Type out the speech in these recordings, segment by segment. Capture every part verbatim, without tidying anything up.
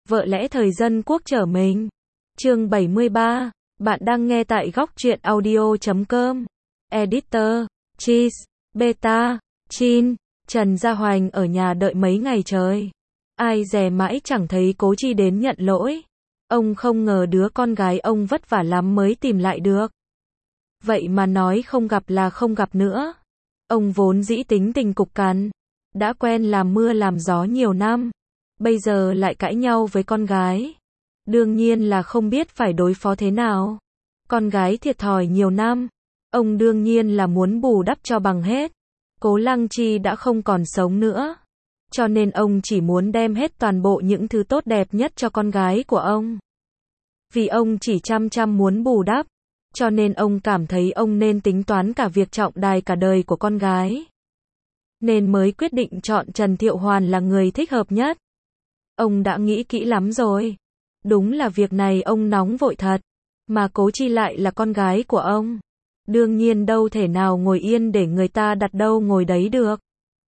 Vợ lẽ thời dân quốc trở mình. Chương bảy mươi ba. Bạn đang nghe tại góc truyện audio chấm com. Editor, Cheese, Beta, Chin. Trần Gia Hoành ở nhà đợi mấy ngày trời. Ai dè mãi chẳng thấy Cố Chi đến nhận lỗi. Ông không ngờ đứa con gái ông vất vả lắm mới tìm lại được. Vậy mà nói không gặp là không gặp nữa. Ông vốn dĩ tính tình cục cằn, đã quen làm mưa làm gió nhiều năm, bây giờ lại cãi nhau với con gái. Đương nhiên là không biết phải đối phó thế nào. Con gái thiệt thòi nhiều năm, ông đương nhiên là muốn bù đắp cho bằng hết. Cố Lăng Chi đã không còn sống nữa, cho nên ông chỉ muốn đem hết toàn bộ những thứ tốt đẹp nhất cho con gái của ông. Vì ông chỉ chăm chăm muốn bù đắp, cho nên ông cảm thấy ông nên tính toán cả việc trọng đài cả đời của con gái. Nên mới quyết định chọn Trần Thiệu Hoàn là người thích hợp nhất. Ông đã nghĩ kỹ lắm rồi. Đúng là việc này ông nóng vội thật. Mà Cố Chi lại là con gái của ông. Đương nhiên đâu thể nào ngồi yên để người ta đặt đâu ngồi đấy được.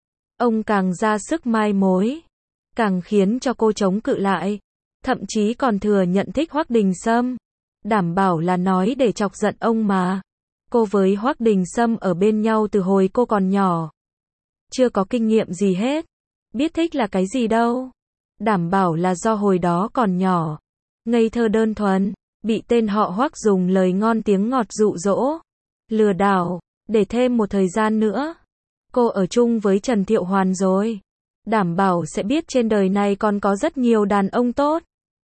Ông càng ra sức mai mối, càng khiến cho cô chống cự lại. Thậm chí còn thừa nhận thích Hoắc Đình Sâm. Đảm bảo là nói để chọc giận ông mà. Cô với Hoắc Đình Sâm ở bên nhau từ hồi cô còn nhỏ. Chưa có kinh nghiệm gì hết. Biết thích là cái gì đâu. Đảm bảo là do hồi đó còn nhỏ. Ngây thơ đơn thuần. Bị tên họ Hoắc dùng lời ngon tiếng ngọt dụ dỗ. Lừa đảo. Để thêm một thời gian nữa. Cô ở chung với Trần Thiệu Hoàn rồi. Đảm bảo sẽ biết trên đời này còn có rất nhiều đàn ông tốt.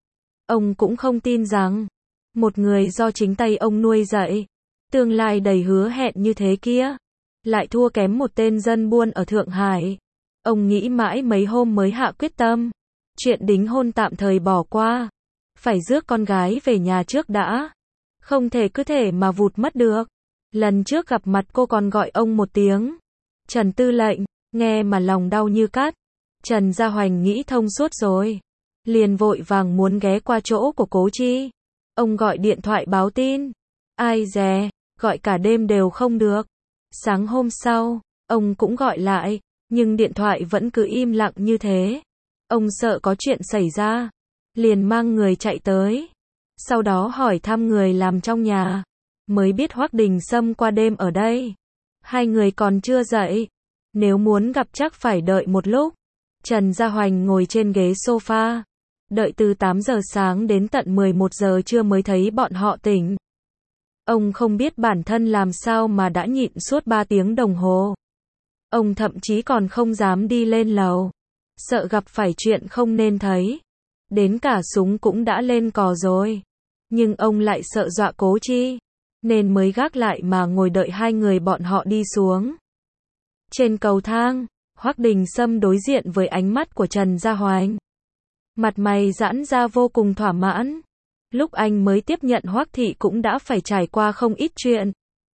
Ông cũng không tin rằng một người do chính tay ông nuôi dạy, tương lai đầy hứa hẹn như thế kia, lại thua kém một tên dân buôn ở Thượng Hải. Ông nghĩ mãi mấy hôm mới hạ quyết tâm. Chuyện đính hôn tạm thời bỏ qua. Phải rước con gái về nhà trước đã. Không thể cứ thể mà vụt mất được. Lần trước gặp mặt cô còn gọi ông một tiếng Trần Tư lệnh, nghe mà lòng đau như cắt. Trần Gia Hoành nghĩ thông suốt rồi. Liền vội vàng muốn ghé qua chỗ của Cố Chi. Ông gọi điện thoại báo tin. Ai dè, gọi cả đêm đều không được. Sáng hôm sau, ông cũng gọi lại, nhưng điện thoại vẫn cứ im lặng như thế. Ông sợ có chuyện xảy ra, liền mang người chạy tới. Sau đó hỏi thăm người làm trong nhà, mới biết Hoắc Đình Sâm qua đêm ở đây. Hai người còn chưa dậy. Nếu muốn gặp chắc phải đợi một lúc. Trần Gia Hoành ngồi trên ghế sofa. Đợi từ tám giờ sáng đến tận mười một giờ trưa mới thấy bọn họ tỉnh. Ông không biết bản thân làm sao mà đã nhịn suốt ba tiếng đồng hồ. Ông thậm chí còn không dám đi lên lầu. Sợ gặp phải chuyện không nên thấy. Đến cả súng cũng đã lên cò rồi. Nhưng ông lại sợ dọa Cố Chi. Nên mới gác lại mà ngồi đợi hai người bọn họ đi xuống. Trên cầu thang, Hoắc Đình Sâm đối diện với ánh mắt của Trần Gia Hoành. Mặt mày giãn ra vô cùng thỏa mãn. Lúc anh mới tiếp nhận Hoắc thị cũng đã phải trải qua không ít chuyện.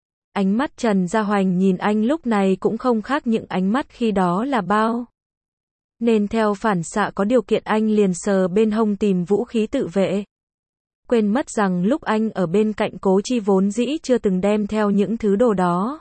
Ánh mắt Trần Gia Hoành nhìn anh lúc này cũng không khác những ánh mắt khi đó là bao. Nên theo phản xạ có điều kiện anh liền sờ bên hông tìm vũ khí tự vệ. Quên mất rằng lúc anh ở bên cạnh Cố Chi vốn dĩ chưa từng đem theo những thứ đồ đó.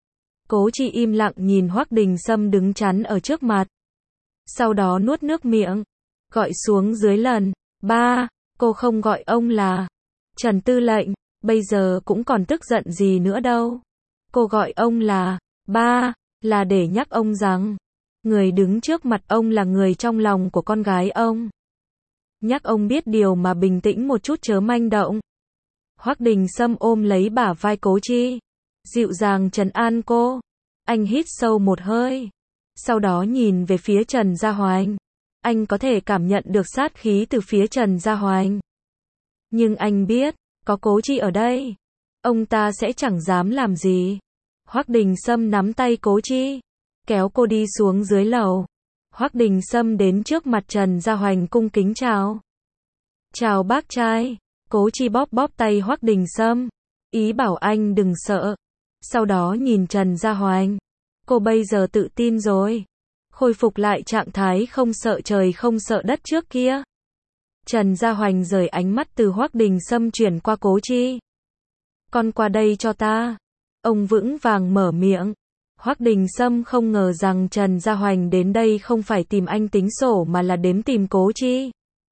Cố Chi im lặng nhìn Hoắc Đình Sâm đứng chắn ở trước mặt. Sau đó nuốt nước miệng. Gọi xuống dưới lần. Ba, cô không gọi ông là Trần Tư lệnh, bây giờ cũng còn tức giận gì nữa đâu. Cô gọi ông là ba, là để nhắc ông rằng người đứng trước mặt ông là người trong lòng của con gái ông. Nhắc ông biết điều mà bình tĩnh một chút chớ manh động. Hoắc Đình Sâm ôm lấy bả vai Cố Chi, dịu dàng trấn an cô. Anh hít sâu một hơi, sau đó nhìn về phía Trần Gia Hoành. Anh có thể cảm nhận được sát khí từ phía Trần Gia Hoành. Nhưng anh biết, có Cố Chi ở đây, ông ta sẽ chẳng dám làm gì. Hoắc Đình Sâm nắm tay Cố Chi, kéo cô đi xuống dưới lầu. Hoắc Đình Sâm đến trước mặt Trần Gia Hoành cung kính chào. Chào bác trai. Cố Chi bóp bóp tay Hoắc Đình Sâm, ý bảo anh đừng sợ. Sau đó nhìn Trần Gia Hoành. Cô bây giờ tự tin rồi. Khôi phục lại trạng thái không sợ trời không sợ đất trước kia. Trần Gia Hoành rời ánh mắt từ Hoắc Đình Sâm chuyển qua Cố Chi. Con qua đây cho ta. Ông vững vàng mở miệng. Hoắc Đình Sâm không ngờ rằng Trần Gia Hoành đến đây không phải tìm anh tính sổ mà là đến tìm Cố Chi.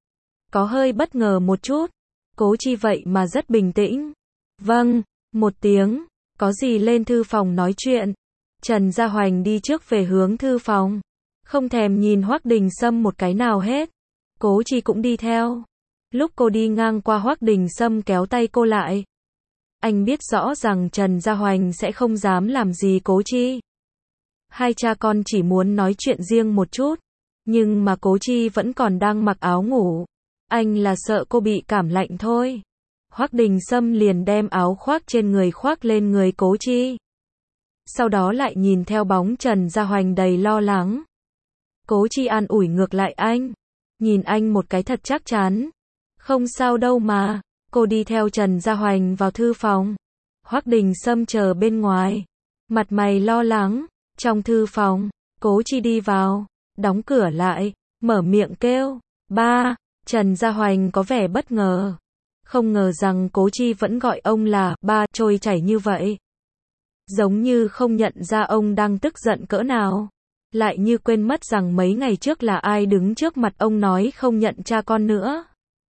Có hơi bất ngờ một chút. Cố Chi vậy mà rất bình tĩnh. Vâng, một tiếng, có gì lên thư phòng nói chuyện. Trần Gia Hoành đi trước về hướng thư phòng. Không thèm nhìn Hoắc Đình Sâm một cái nào hết. Cố Chi cũng đi theo. Lúc cô đi ngang qua Hoắc Đình Sâm kéo tay cô lại. Anh biết rõ rằng Trần Gia Hoành sẽ không dám làm gì Cố Chi. Hai cha con chỉ muốn nói chuyện riêng một chút. Nhưng mà Cố Chi vẫn còn đang mặc áo ngủ. Anh là sợ cô bị cảm lạnh thôi. Hoắc Đình Sâm liền đem áo khoác trên người khoác lên người Cố Chi. Sau đó lại nhìn theo bóng Trần Gia Hoành đầy lo lắng. Cố Chi an ủi ngược lại anh. Nhìn anh một cái thật chắc chắn. Không sao đâu mà. Cô đi theo Trần Gia Hoành vào thư phòng. Hoắc Đình Sâm chờ bên ngoài. Mặt mày lo lắng. Trong thư phòng, Cố Chi đi vào, đóng cửa lại, mở miệng kêu. Ba, Trần Gia Hoành có vẻ bất ngờ. Không ngờ rằng Cố Chi vẫn gọi ông là ba trôi chảy như vậy. Giống như không nhận ra ông đang tức giận cỡ nào. Lại như quên mất rằng mấy ngày trước là ai đứng trước mặt ông nói không nhận cha con nữa.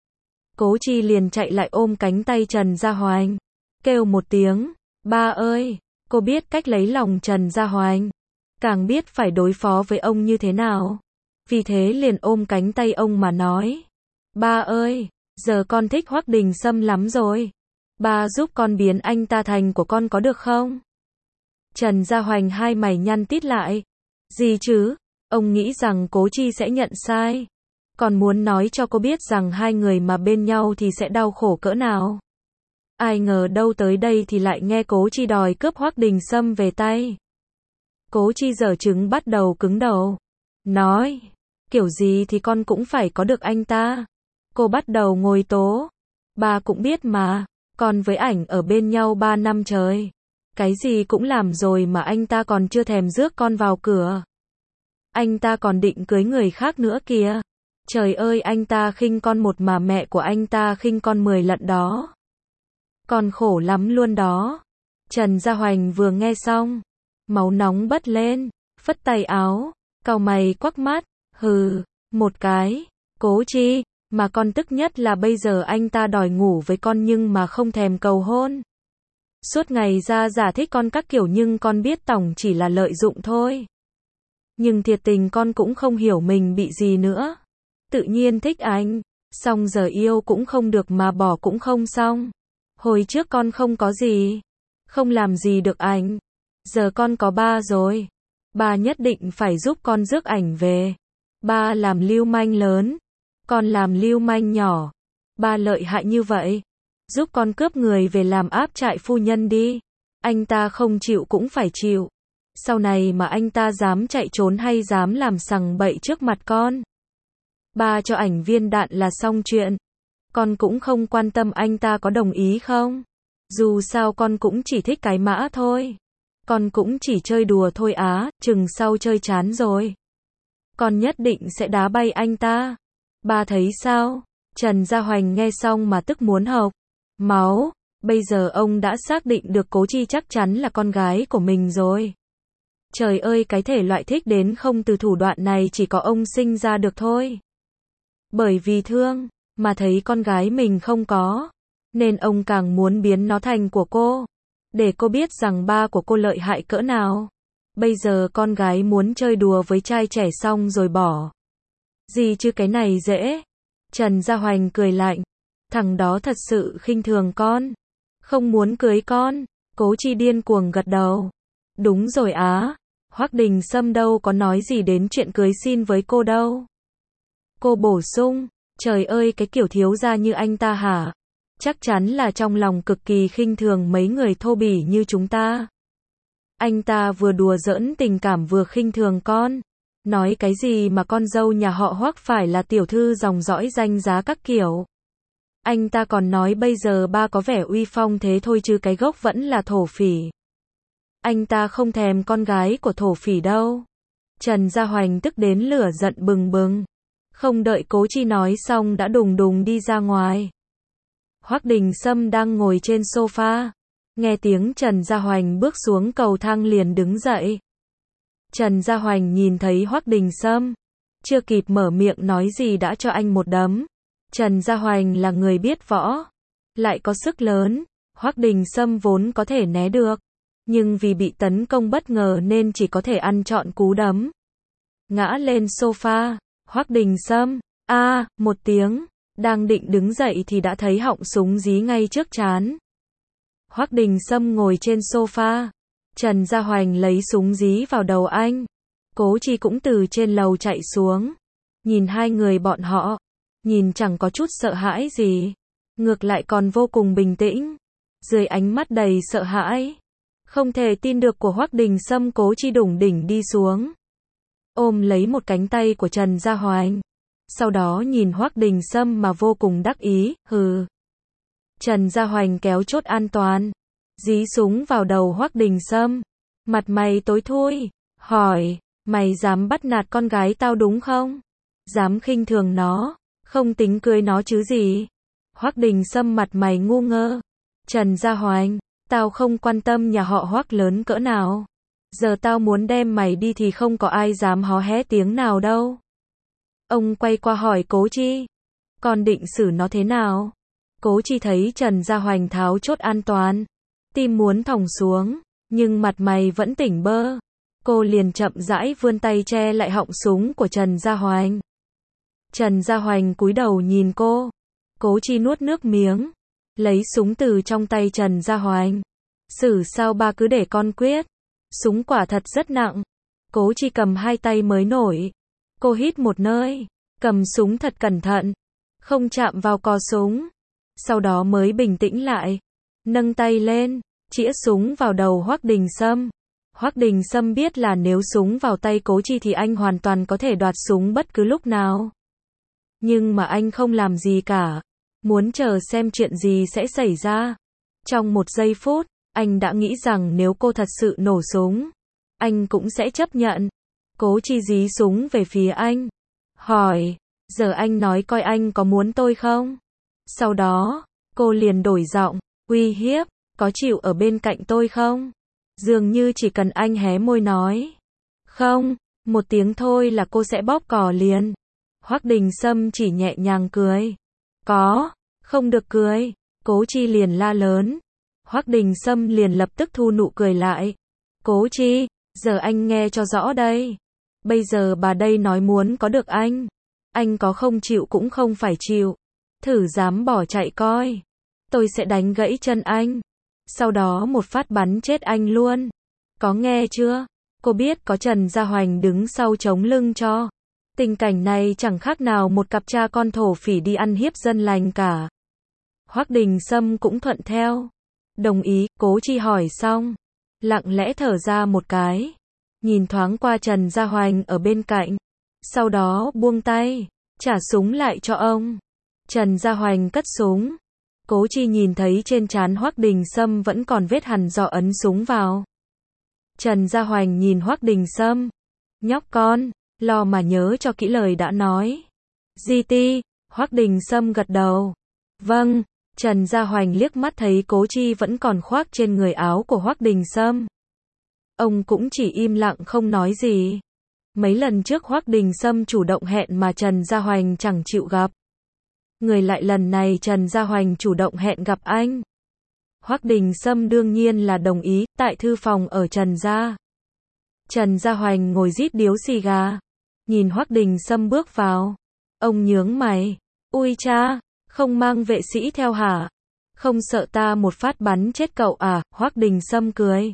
Cố Chi liền chạy lại ôm cánh tay Trần Gia Hoành. Kêu một tiếng, ba ơi, cô biết cách lấy lòng Trần Gia Hoành. Càng biết phải đối phó với ông như thế nào. Vì thế liền ôm cánh tay ông mà nói. Ba ơi, giờ con thích Hoắc Đình Sâm lắm rồi. Ba giúp con biến anh ta thành của con có được không? Trần Gia Hoành hai mày nhăn tít lại. Gì chứ? Ông nghĩ rằng Cố Chi sẽ nhận sai. Còn muốn nói cho cô biết rằng hai người mà bên nhau thì sẽ đau khổ cỡ nào. Ai ngờ đâu tới đây thì lại nghe Cố Chi đòi cướp Hoắc Đình Sâm về tay. Cố Chi giở trứng bắt đầu cứng đầu. Nói, kiểu gì thì con cũng phải có được anh ta. Cô bắt đầu ngồi tố. Ba cũng biết mà, con với ảnh ở bên nhau ba năm trời. Cái gì cũng làm rồi mà anh ta còn chưa thèm rước con vào cửa. Anh ta còn định cưới người khác nữa kìa. Trời ơi, anh ta khinh con một mà mẹ của anh ta khinh con mười lận đó. Con khổ lắm luôn đó. Trần Gia Hoành vừa nghe xong, máu nóng bật lên, phất tay áo, cau mày quắc mắt, hừ, một cái. Cố Chi, mà con tức nhất là bây giờ anh ta đòi ngủ với con nhưng mà không thèm cầu hôn. Suốt ngày ra giả thích con các kiểu nhưng con biết tổng chỉ là lợi dụng thôi. Nhưng thiệt tình con cũng không hiểu mình bị gì nữa. Tự nhiên thích anh, xong giờ yêu cũng không được mà bỏ cũng không xong. Hồi trước con không có gì, không làm gì được anh. Giờ con có ba rồi. Ba nhất định phải giúp con rước ảnh về. Ba làm lưu manh lớn, con làm lưu manh nhỏ. Ba lợi hại như vậy, giúp con cướp người về làm áp trại phu nhân đi. Anh ta không chịu cũng phải chịu. Sau này mà anh ta dám chạy trốn hay dám làm sằng bậy trước mặt con, ba cho ảnh viên đạn là xong chuyện. Con cũng không quan tâm anh ta có đồng ý không. Dù sao con cũng chỉ thích cái mã thôi. Con cũng chỉ chơi đùa thôi á, chừng sau chơi chán rồi. Con nhất định sẽ đá bay anh ta. Ba thấy sao? Trần Gia Hoành nghe xong mà tức muốn hộc máu. Bây giờ ông đã xác định được Cố Chi chắc chắn là con gái của mình rồi. Trời ơi, cái thể loại thích đến không từ thủ đoạn này chỉ có ông sinh ra được thôi. Bởi vì thương, mà thấy con gái mình không có, nên ông càng muốn biến nó thành của cô. Để cô biết rằng ba của cô lợi hại cỡ nào. Bây giờ con gái muốn chơi đùa với trai trẻ xong rồi bỏ. Gì chứ cái này dễ. Trần Gia Hoành cười lạnh. Thằng đó thật sự khinh thường con. Không muốn cưới con. Cố Chi điên cuồng gật đầu. Đúng rồi á. Hoắc Đình Sâm đâu có nói gì đến chuyện cưới xin với cô đâu. Cô bổ sung. Trời ơi, cái kiểu thiếu gia như anh ta hả? Chắc chắn là trong lòng cực kỳ khinh thường mấy người thô bỉ như chúng ta. Anh ta vừa đùa giỡn tình cảm vừa khinh thường con. Nói cái gì mà con dâu nhà họ Hoắc phải là tiểu thư dòng dõi danh giá các kiểu. Anh ta còn nói bây giờ ba có vẻ uy phong thế thôi chứ cái gốc vẫn là thổ phỉ. Anh ta không thèm con gái của thổ phỉ đâu. Trần Gia Hoành tức đến lửa giận bừng bừng. Không đợi Cố Chi nói xong đã đùng đùng đi ra ngoài. Hoắc Đình Sâm đang ngồi trên sofa. Nghe tiếng Trần Gia Hoành bước xuống cầu thang liền đứng dậy. Trần Gia Hoành nhìn thấy Hoắc Đình Sâm. Chưa kịp mở miệng nói gì đã cho anh một đấm. Trần Gia Hoành là người biết võ, lại có sức lớn, Hoắc Đình Sâm vốn có thể né được, nhưng vì bị tấn công bất ngờ nên chỉ có thể ăn trọn cú đấm. Ngã lên sofa, Hoắc Đình Sâm, a, một tiếng, đang định đứng dậy thì đã thấy họng súng dí ngay trước trán. Hoắc Đình Sâm ngồi trên sofa, Trần Gia Hoành lấy súng dí vào đầu anh. Cố Chi cũng từ trên lầu chạy xuống, nhìn hai người bọn họ, nhìn chẳng có chút sợ hãi gì, ngược lại còn vô cùng bình tĩnh. Dưới ánh mắt đầy sợ hãi, không thể tin được của Hoắc Đình Sâm, Cố Chi đủng đỉnh đi xuống, ôm lấy một cánh tay của Trần Gia Hoành, sau đó nhìn Hoắc Đình Sâm mà vô cùng đắc ý, hừ. Trần Gia Hoành kéo chốt an toàn, dí súng vào đầu Hoắc Đình Sâm, mặt mày tối thui, hỏi, mày dám bắt nạt con gái tao đúng không? Dám khinh thường nó, không tính cưới nó chứ gì? Hoắc Đình Sâm mặt mày ngu ngơ. Trần Gia Hoành, tao không quan tâm nhà họ Hoắc lớn cỡ nào. Giờ tao muốn đem mày đi thì không có ai dám hó hé tiếng nào đâu. Ông quay qua hỏi Cố Chi, con định xử nó thế nào? Cố Chi thấy Trần Gia Hoành tháo chốt an toàn, tim muốn thòng xuống, nhưng mặt mày vẫn tỉnh bơ. Cô liền chậm rãi vươn tay che lại họng súng của Trần Gia Hoành. Trần Gia Hoành cúi đầu nhìn cô. Cố Chi nuốt nước miếng, lấy súng từ trong tay Trần Gia Hoành. Xử sao ba cứ để con quyết. Súng quả thật rất nặng. Cố Chi cầm hai tay mới nổi. Cô hít một nơi, cầm súng thật cẩn thận, không chạm vào cò súng. Sau đó mới bình tĩnh lại, nâng tay lên, chĩa súng vào đầu Hoắc Đình Sâm. Hoắc Đình Sâm biết là nếu súng vào tay Cố Chi thì anh hoàn toàn có thể đoạt súng bất cứ lúc nào. Nhưng mà anh không làm gì cả, muốn chờ xem chuyện gì sẽ xảy ra. Trong một giây phút, anh đã nghĩ rằng nếu cô thật sự nổ súng, anh cũng sẽ chấp nhận. Cố Chi dí súng về phía anh, hỏi, giờ anh nói coi anh có muốn tôi không? Sau đó, cô liền đổi giọng, uy hiếp, có chịu ở bên cạnh tôi không? Dường như chỉ cần anh hé môi nói không, một tiếng thôi là cô sẽ bóp cò liền. Hoắc Đình Sâm chỉ nhẹ nhàng cười. Có, không được cười. Cố Chi liền la lớn. Hoắc Đình Sâm liền lập tức thu nụ cười lại. Cố Chi, giờ anh nghe cho rõ đây. Bây giờ bà đây nói muốn có được anh. Anh có không chịu cũng không phải chịu. Thử dám bỏ chạy coi. Tôi sẽ đánh gãy chân anh. Sau đó một phát bắn chết anh luôn. Có nghe chưa? Cô biết có Trần Gia Hoành đứng sau chống lưng cho. Tình cảnh này chẳng khác nào một cặp cha con thổ phỉ đi ăn hiếp dân lành cả. Hoắc Đình Sâm cũng thuận theo. Đồng ý. Cố Chi hỏi xong, lặng lẽ thở ra một cái, nhìn thoáng qua Trần Gia Hoành ở bên cạnh, sau đó buông tay, trả súng lại cho ông. Trần Gia Hoành cất súng. Cố Chi nhìn thấy trên trán Hoắc Đình Sâm vẫn còn vết hằn do ấn súng vào. Trần Gia Hoành nhìn Hoắc Đình Sâm, nhóc con, lo mà nhớ cho kỹ lời đã nói. giê tê, Hoắc Đình Sâm gật đầu. Vâng. Trần Gia Hoành liếc mắt thấy Cố Chi vẫn còn khoác trên người áo của Hoắc Đình Sâm. Ông cũng chỉ im lặng không nói gì. Mấy lần trước Hoắc Đình Sâm chủ động hẹn mà Trần Gia Hoành chẳng chịu gặp. Người lại lần này Trần Gia Hoành chủ động hẹn gặp anh. Hoắc Đình Sâm đương nhiên là đồng ý, tại thư phòng ở Trần Gia. Trần Gia Hoành ngồi rít điếu xì gà, nhìn Hoắc Đình Sâm bước vào. Ông nhướng mày, ui cha, không mang vệ sĩ theo hả? Không sợ ta một phát bắn chết cậu à? Hoắc Đình Sâm cười.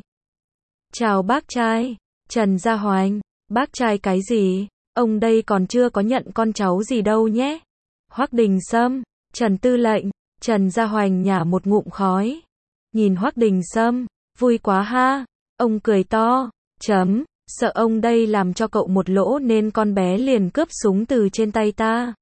Chào bác trai. Trần Gia Hoành, bác trai cái gì? Ông đây còn chưa có nhận con cháu gì đâu nhé. Hoắc Đình Sâm, Trần tư lệnh. Trần Gia Hoành nhả một ngụm khói, nhìn Hoắc Đình Sâm, vui quá ha. Ông cười to, chấm, sợ ông đây làm cho cậu một lỗ nên con bé liền cướp súng từ trên tay ta.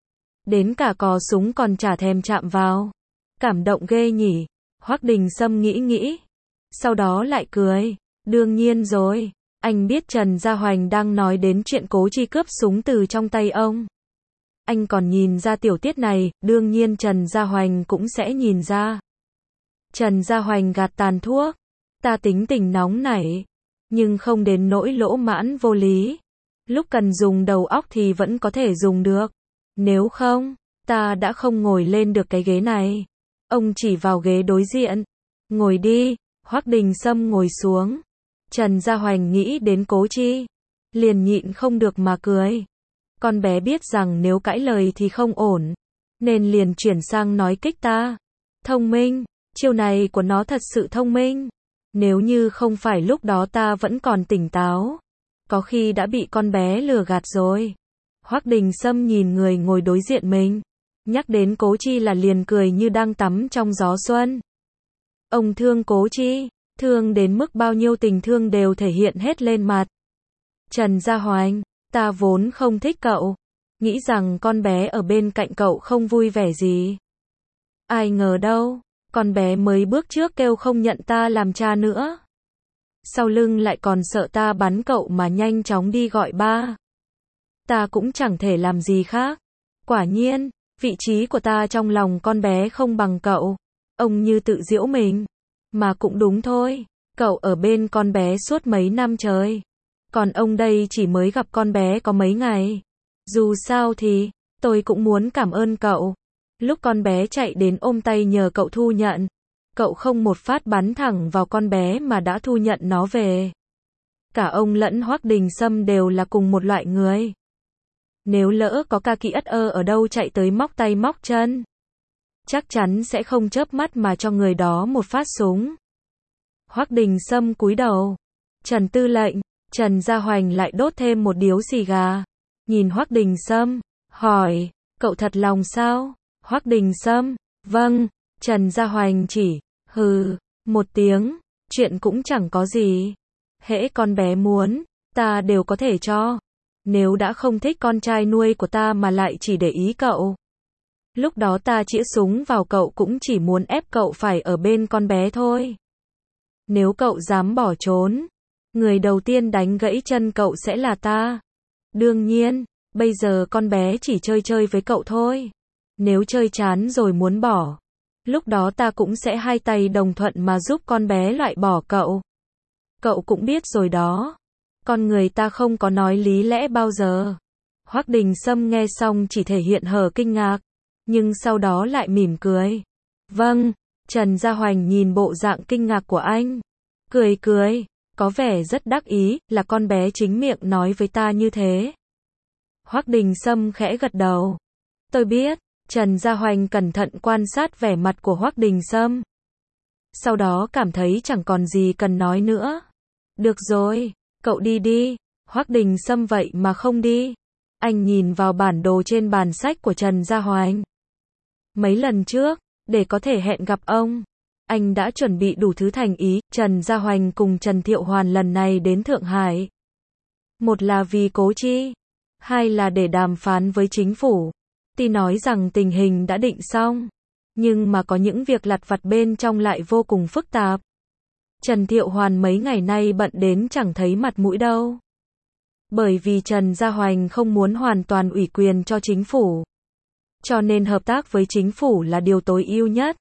Đến cả cò súng còn chả thèm chạm vào. Cảm động ghê nhỉ. Hoắc Đình Sâm nghĩ nghĩ, sau đó lại cười. Đương nhiên rồi, anh biết Trần Gia Hoành đang nói đến chuyện Cố Chi cướp súng từ trong tay ông. Anh còn nhìn ra tiểu tiết này, đương nhiên Trần Gia Hoành cũng sẽ nhìn ra. Trần Gia Hoành gạt tàn thuốc. Ta tính tình nóng nảy, nhưng không đến nỗi lỗ mãn vô lý. Lúc cần dùng đầu óc thì vẫn có thể dùng được. Nếu không, Ta đã không ngồi lên được cái ghế này. Ông chỉ vào ghế đối diện. Ngồi đi. Hoắc Đình Sâm ngồi xuống. Trần Gia Hoành nghĩ đến Cố Chi, liền nhịn không được mà cười. Con bé biết rằng nếu cãi lời thì không ổn, nên liền chuyển sang nói kích ta. Thông minh, chiêu này của nó thật sự thông minh. Nếu như không phải lúc đó ta vẫn còn tỉnh táo, có khi đã bị con bé lừa gạt rồi. Hoắc Đình Sâm nhìn người ngồi đối diện mình, nhắc đến Cố Chi là liền cười như đang tắm trong gió xuân. Ông thương Cố Chi, thương đến mức bao nhiêu tình thương đều thể hiện hết lên mặt. Trần Gia Hoành, ta vốn không thích cậu, nghĩ rằng con bé ở bên cạnh cậu không vui vẻ gì. Ai ngờ đâu, con bé mới bước trước kêu không nhận ta làm cha nữa. Sau lưng lại còn sợ ta bắn cậu mà nhanh chóng đi gọi ba. Ta cũng chẳng thể làm gì khác. Quả nhiên, vị trí của ta trong lòng con bé không bằng cậu. Ông như tự giễu mình. Mà cũng đúng thôi, cậu ở bên con bé suốt mấy năm trời. Còn ông đây chỉ mới gặp con bé có mấy ngày. Dù sao thì, tôi cũng muốn cảm ơn cậu. Lúc con bé chạy đến ôm tay nhờ cậu thu nhận, cậu không một phát bắn thẳng vào con bé mà đã thu nhận nó về. Cả ông lẫn Hoắc Đình Sâm đều là cùng một loại người. Nếu lỡ có ca kỹ ất ơ ở đâu chạy tới móc tay móc chân, chắc chắn sẽ không chớp mắt mà cho người đó một phát súng. Hoắc Đình Sâm cúi đầu. Trần tư lệnh. Trần Gia Hoành lại đốt thêm một điếu xì gà. Nhìn Hoắc Đình Sâm, hỏi, cậu thật lòng sao? Hoắc Đình Sâm, vâng. Trần Gia Hoành chỉ, hừ, một tiếng, chuyện cũng chẳng có gì. Hễ con bé muốn, ta đều có thể cho. Nếu đã không thích con trai nuôi của ta mà lại chỉ để ý cậu, lúc đó ta chĩa súng vào cậu cũng chỉ muốn ép cậu phải ở bên con bé thôi. Nếu cậu dám bỏ trốn, người đầu tiên đánh gãy chân cậu sẽ là ta. Đương nhiên, bây giờ con bé chỉ chơi chơi với cậu thôi. Nếu chơi chán rồi muốn bỏ, lúc đó ta cũng sẽ hai tay đồng thuận mà giúp con bé loại bỏ cậu. Cậu cũng biết rồi đó. Con người ta không có nói lý lẽ bao giờ. Hoắc Đình Sâm nghe xong chỉ thể hiện hở kinh ngạc, nhưng sau đó lại mỉm cười. Vâng. Trần Gia Hoành nhìn bộ dạng kinh ngạc của anh, cười cười, có vẻ rất đắc ý, là con bé chính miệng nói với ta như thế. Hoắc Đình Sâm khẽ gật đầu. Tôi biết. Trần Gia Hoành cẩn thận quan sát vẻ mặt của Hoắc Đình Sâm. Sau đó cảm thấy chẳng còn gì cần nói nữa. Được rồi, cậu đi đi. Hoắc Đình Sâm vậy mà không đi. Anh nhìn vào bản đồ trên bàn sách của Trần Gia Hoành. Mấy lần trước, để có thể hẹn gặp ông, anh đã chuẩn bị đủ thứ thành ý. Trần Gia Hoành cùng Trần Thiệu Hoàn lần này đến Thượng Hải. Một là vì Cố Chi, hai là để đàm phán với chính phủ. Tuy nói rằng tình hình đã định xong, nhưng mà có những việc lặt vặt bên trong lại vô cùng phức tạp. Trần Thiệu Hoàn mấy ngày nay bận đến chẳng thấy mặt mũi đâu. Bởi vì Trần Gia Hoành không muốn hoàn toàn ủy quyền cho chính phủ, cho nên hợp tác với chính phủ là điều tối ưu nhất.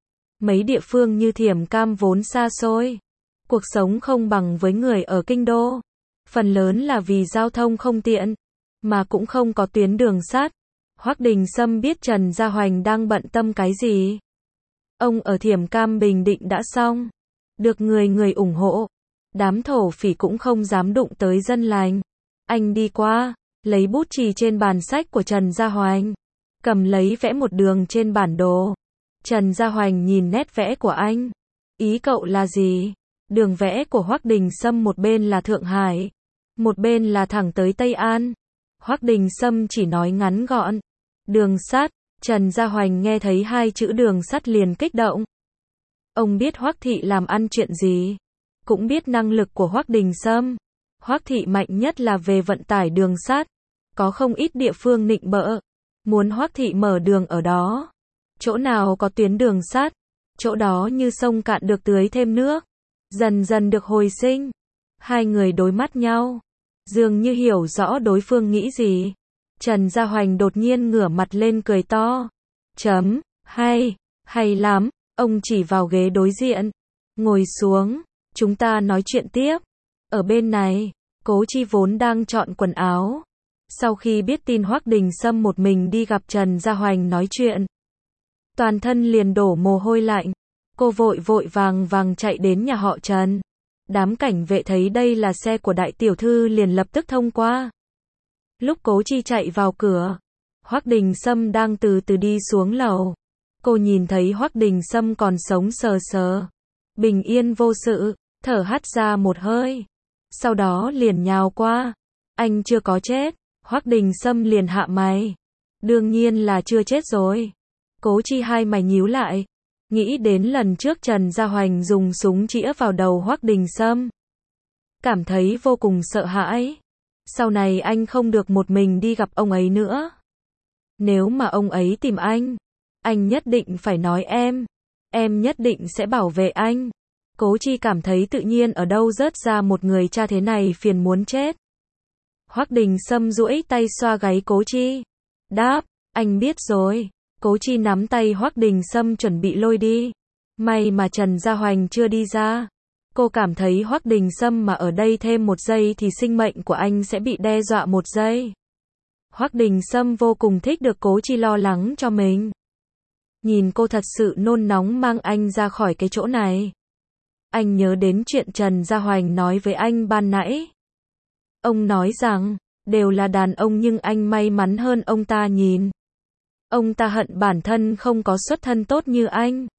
Mấy địa phương như Thiểm Cam vốn xa xôi, cuộc sống không bằng với người ở kinh đô. Phần lớn là vì giao thông không tiện, mà cũng không có tuyến đường sắt. Hoắc Đình Sâm biết Trần Gia Hoành đang bận tâm cái gì. Ông ở Thiểm Cam Bình Định đã xong, được người người ủng hộ. Đám thổ phỉ cũng không dám đụng tới dân lành. Anh đi qua, lấy bút chì trên bàn sách của Trần Gia Hoành, cầm lấy vẽ một đường trên bản đồ. Trần Gia Hoành nhìn nét vẽ của anh. Ý cậu là gì? Đường vẽ của Hoắc Đình Sâm một bên là Thượng Hải, một bên là thẳng tới Tây An. Hoắc Đình Sâm chỉ nói ngắn gọn. Đường sắt. Trần Gia Hoành nghe thấy hai chữ đường sắt liền kích động. Ông biết Hoắc thị làm ăn chuyện gì, cũng biết năng lực của Hoắc Đình Sâm. Hoắc thị mạnh nhất là về vận tải đường sắt, có không ít địa phương nịnh bợ, muốn Hoắc thị mở đường ở đó. Chỗ nào có tuyến đường sắt, chỗ đó như sông cạn được tưới thêm nước, dần dần được hồi sinh. Hai người đối mắt nhau, dường như hiểu rõ đối phương nghĩ gì. Trần Gia Hoành đột nhiên ngửa mặt lên cười to. Chấm, hay, hay lắm. Ông chỉ vào ghế đối diện. Ngồi xuống, chúng ta nói chuyện tiếp. Ở bên này, Cố Chi vốn đang chọn quần áo, Sau khi biết tin Hoắc Đình Sâm một mình đi gặp Trần Gia Hoành nói chuyện, toàn thân liền đổ mồ hôi lạnh. Cô vội vội vàng vàng chạy đến nhà họ Trần. Đám cảnh vệ thấy đây là xe của đại tiểu thư liền lập tức thông qua. Lúc Cố Chi chạy vào cửa, Hoắc Đình Sâm đang từ từ đi xuống lầu. Cô nhìn thấy Hoắc Đình Sâm còn sống sờ sờ, bình yên vô sự, thở hắt ra một hơi. Sau đó liền nhào qua. Anh chưa có chết. Hoắc Đình Sâm liền hạ mày. Đương nhiên là chưa chết rồi. Cố Chi hai mày nhíu lại. Nghĩ đến lần trước Trần Gia Hoành dùng súng chĩa vào đầu Hoắc Đình Sâm. Cảm thấy vô cùng sợ hãi. Sau này anh không được một mình đi gặp ông ấy nữa. Nếu mà ông ấy tìm anh, anh nhất định phải nói em. Em nhất định sẽ bảo vệ anh. Cố Chi cảm thấy tự nhiên ở đâu rớt ra một người cha thế này phiền muốn chết. Hoắc Đình Sâm duỗi tay xoa gáy Cố Chi. Đáp, anh biết rồi. Cố Chi nắm tay Hoắc Đình Sâm chuẩn bị lôi đi. May mà Trần Gia Hoành chưa đi ra. Cô cảm thấy Hoắc Đình Sâm mà ở đây thêm một giây thì sinh mệnh của anh sẽ bị đe dọa một giây. Hoắc Đình Sâm vô cùng thích được Cố Chi lo lắng cho mình. Nhìn cô thật sự nôn nóng mang anh ra khỏi cái chỗ này. Anh nhớ đến chuyện Trần Gia Hoành nói với anh ban nãy. Ông nói rằng, đều là đàn ông nhưng anh may mắn hơn ông ta nhìn. Ông ta hận bản thân không có xuất thân tốt như anh.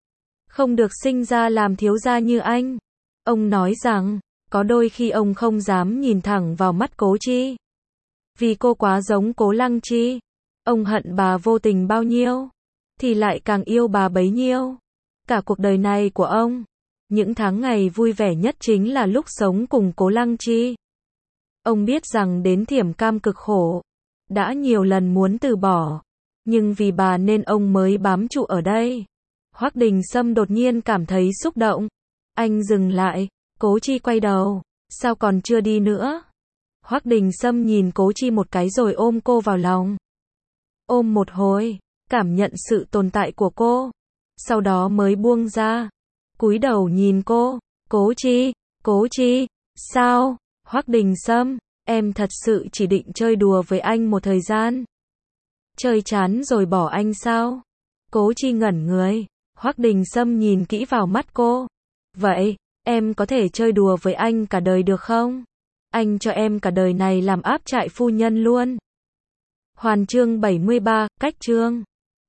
Không được sinh ra làm thiếu gia như anh. Ông nói rằng, có đôi khi ông không dám nhìn thẳng vào mắt Cố Chi. Vì cô quá giống Cố Lăng Chi. Ông hận bà vô tình bao nhiêu, thì lại càng yêu bà bấy nhiêu. Cả cuộc đời này của ông, những tháng ngày vui vẻ nhất chính là lúc sống cùng Cố Lăng Chi. Ông biết rằng đến Thiểm Cam cực khổ, đã nhiều lần muốn từ bỏ, nhưng vì bà nên ông mới bám trụ ở đây. Hoắc Đình Sâm đột nhiên cảm thấy xúc động. Anh dừng lại. Cố Chi quay đầu. Sao còn chưa đi nữa? Hoắc Đình Sâm nhìn Cố Chi một cái rồi ôm cô vào lòng. Ôm một hồi, cảm nhận sự tồn tại của cô. Sau đó mới buông ra. Cúi đầu nhìn cô. Cố Chi, Cố Chi, sao? Hoắc Đình Sâm, em thật sự chỉ định chơi đùa với anh một thời gian. Chơi chán rồi bỏ anh sao? Cố Chi ngẩn người. Hoắc Đình Sâm nhìn kỹ vào mắt cô. Vậy, em có thể chơi đùa với anh cả đời được không? Anh cho em cả đời này làm áp trại phu nhân luôn. Hoàn chương bảy mươi ba, cách chương.